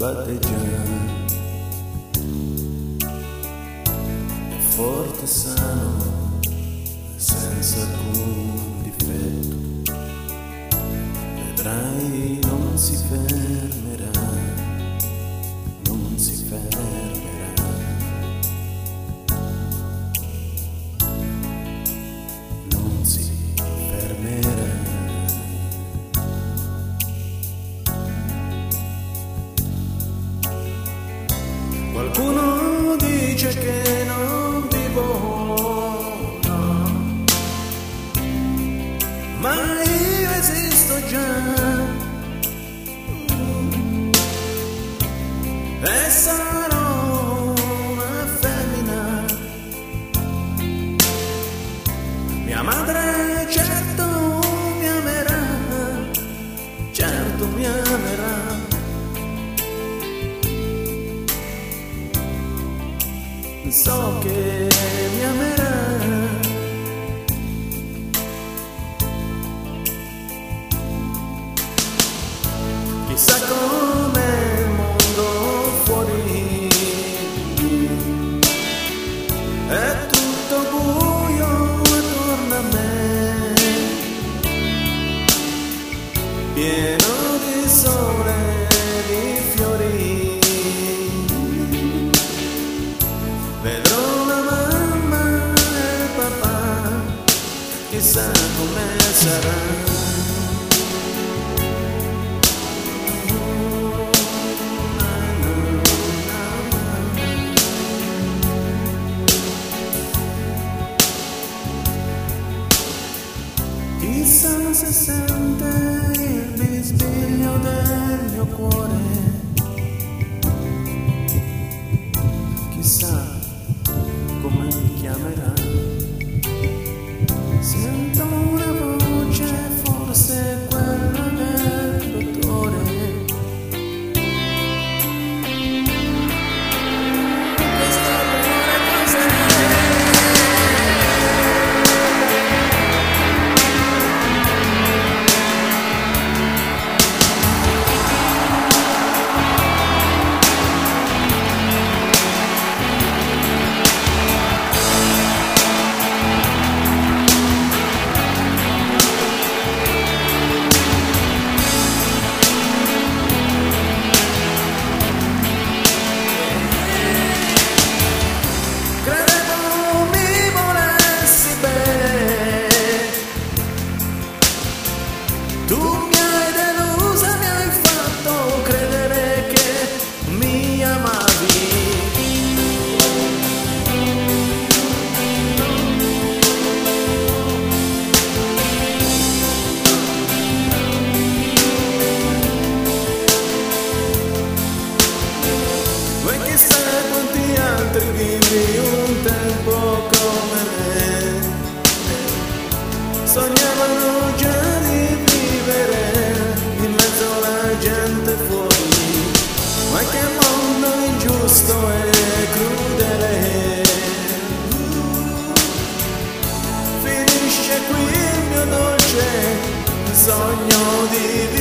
patteggiare, è forte e sano, senza alcun difetto, vedrai non si fermerà, non si fermerà, non si fermerà. Qualcuno dice che non vivo, no, ma io esisto già, e sarò una femmina. Mia madre certo mi amerà, certo mi amerà. So che mi amerà, chissà com'è il mondo fuori, è tutto buio attorno a me, pieno di sole e di fiori. Vedrò la mamma e il papà, chissà come sarà. Chissà se sente il bisbiglio del mio cuore, chissà come mi chiamerà. Sento una voce, forse quella del dottore. Questo amore cos'è? Tu mi hai delusa, mi hai fatto credere che mi amavi. E chissà quanti altri vivi un tempo come me, sognavano già di in mezzo alla gente fuori, ma che mondo ingiusto e crudele. Finisce qui il mio dolce sogno di vivere.